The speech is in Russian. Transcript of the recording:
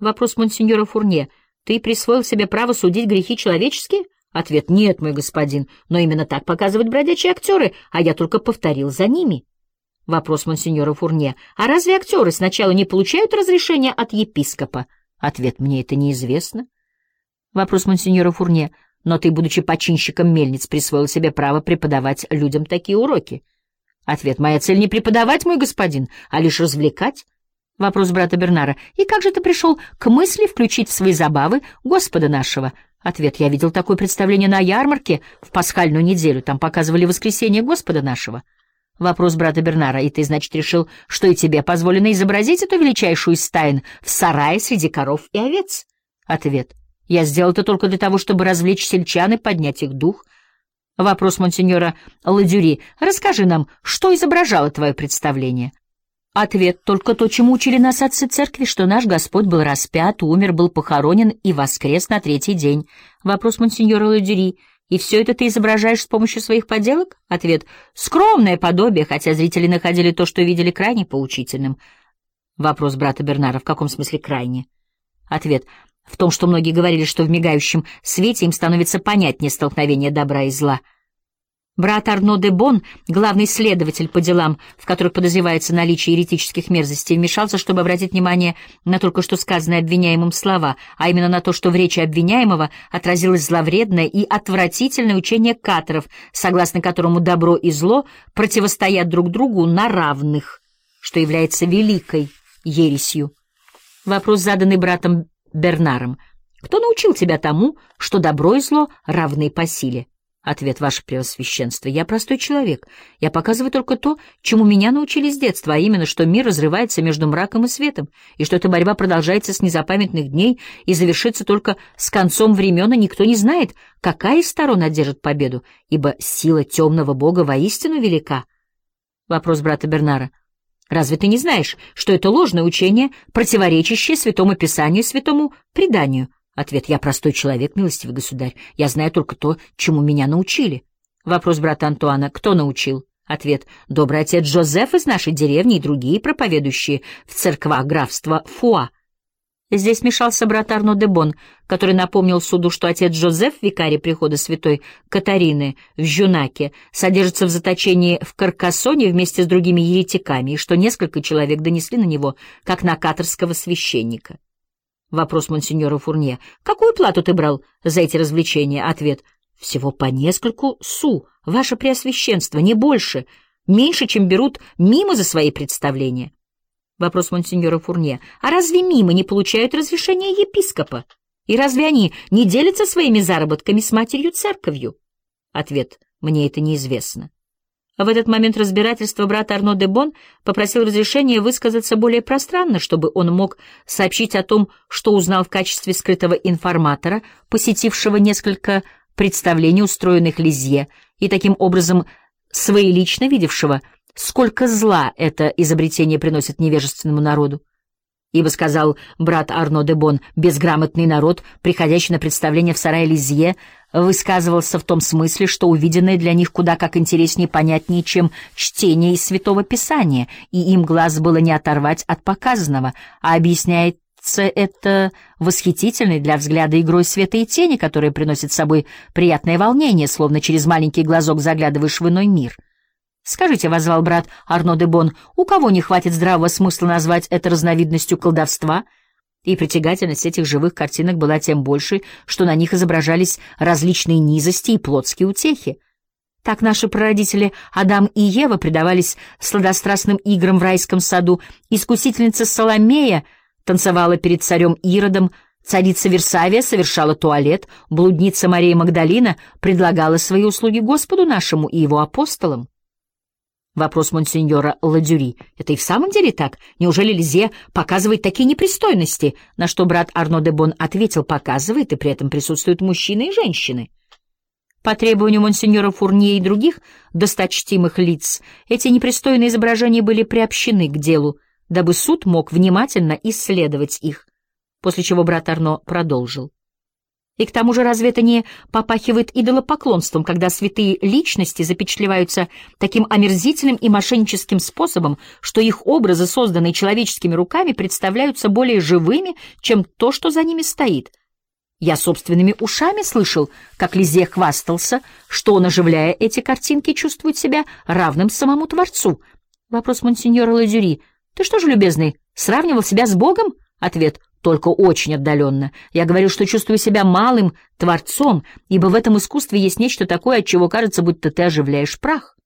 Вопрос монсеньора Фурне. Ты присвоил себе право судить грехи человеческие? Ответ. Нет, мой господин, но именно так показывают бродячие актеры, а я только повторил за ними. Вопрос монсеньора Фурне. А разве актеры сначала не получают разрешения от епископа? Ответ. Мне это неизвестно. Вопрос монсеньора Фурне. Но ты, будучи починщиком мельниц, присвоил себе право преподавать людям такие уроки. Ответ. Моя цель не преподавать, мой господин, а лишь развлекать. Вопрос брата Бернара. И как же ты пришел к мысли включить в свои забавы Господа нашего? Ответ. Я видел такое представление на ярмарке в пасхальную неделю. Там показывали воскресение Господа нашего. Вопрос брата Бернара. И ты, значит, решил, что и тебе позволено изобразить эту величайшую из тайн в сарае среди коров и овец? Ответ. Я сделал это только для того, чтобы развлечь сельчан и поднять их дух. Вопрос монсеньора Ладюри. Расскажи нам, что изображало твое представление? Ответ. Только то, чему учили нас отцы церкви, что наш Господь был распят, умер, был похоронен и воскрес на третий день. Вопрос монсеньора Ладюри. И все это ты изображаешь с помощью своих поделок? Ответ. Скромное подобие, хотя зрители находили то, что видели, крайне поучительным. Вопрос брата Бернара. В каком смысле крайне? Ответ. В том, что многие говорили, что в мигающем свете им становится понятнее столкновение добра и зла. Брат Арно де Бон, главный следователь по делам, в которых подозревается наличие еретических мерзостей, вмешался, чтобы обратить внимание на только что сказанные обвиняемым слова, а именно на то, что в речи обвиняемого отразилось зловредное и отвратительное учение каторов, согласно которому добро и зло противостоят друг другу на равных, что является великой ересью. Вопрос, заданный братом Бернаром. Кто научил тебя тому, что добро и зло равны по силе? Ответ. Ваше Преосвященство. Я простой человек. Я показываю только то, чему меня научили с детства, а именно, что мир разрывается между мраком и светом, и что эта борьба продолжается с незапамятных дней и завершится только с концом времен, и никто не знает, какая из сторон одержит победу, ибо сила темного бога воистину велика. Вопрос брата Бернара. Разве ты не знаешь, что это ложное учение, противоречащее Святому Писанию и Святому Преданию? Ответ. Я простой человек, милостивый государь. Я знаю только то, чему меня научили. Вопрос брата Антуана. Кто научил? Ответ. Добрый отец Жозеф из нашей деревни и другие проповедующие в церквах графства Фуа. Здесь вмешался брат Арно де Бон, который напомнил суду, что отец Жозеф, викарий прихода святой Катарины в Жюнаке, содержится в заточении в Каркассоне вместе с другими еретиками, и что несколько человек донесли на него, как на каторского священника. Вопрос монсеньора Фурне. Какую плату ты брал за эти развлечения? Ответ. Всего по нескольку су, ваше Преосвященство, не больше, меньше, чем берут мимо за свои представления. Вопрос монсеньора Фурне. А разве мимо не получают разрешения епископа? И разве они не делятся своими заработками с матерью-церковью? Ответ. Мне это неизвестно. В этот момент разбирательства брат Арно де Бон попросил разрешения высказаться более пространно, чтобы он мог сообщить о том, что узнал в качестве скрытого информатора, посетившего несколько представлений, устроенных Лизье, и таким образом своелично видевшего, сколько зла это изобретение приносит невежественному народу. Ибо, сказал брат Арно де Бон, безграмотный народ, приходящий на представление в сарае Лизье, высказывался в том смысле, что увиденное для них куда как интереснее и понятнее, чем чтение из Святого Писания, и им глаз было не оторвать от показанного, а объясняется это восхитительной для взгляда игрой света и тени, которая приносит с собой приятное волнение, словно через маленький глазок заглядываешь в иной мир. «Скажите», — воззвал брат Арно де Бон, — «у кого не хватит здравого смысла назвать это разновидностью колдовства?» И притягательность этих живых картинок была тем больше, что на них изображались различные низости и плотские утехи. Так наши прародители Адам и Ева предавались сладострастным играм в райском саду, искусительница Соломея танцевала перед царем Иродом, царица Версавия совершала туалет, блудница Мария Магдалина предлагала свои услуги Господу нашему и его апостолам. Вопрос монсеньора Ладюри. Это и в самом деле так? Неужели Лизье показывает такие непристойности? На что брат Арно де Бон ответил: показывает, и при этом присутствуют мужчины и женщины. По требованию монсеньора Фурне и других досточтимых лиц эти непристойные изображения были приобщены к делу, дабы суд мог внимательно исследовать их, после чего брат Арно продолжил. И к тому же разве это не попахивает идолопоклонством, когда святые личности запечатлеваются таким омерзительным и мошенническим способом, что их образы, созданные человеческими руками, представляются более живыми, чем то, что за ними стоит? Я собственными ушами слышал, как Лизье хвастался, что он, оживляя эти картинки, чувствует себя равным самому Творцу. Вопрос монсеньора Ладюри. Ты что же, любезный, сравнивал себя с Богом? Ответ. Только очень отдаленно. Я говорю, что чувствую себя малым Творцом, ибо в этом искусстве есть нечто такое, от чего кажется, будто ты оживляешь прах.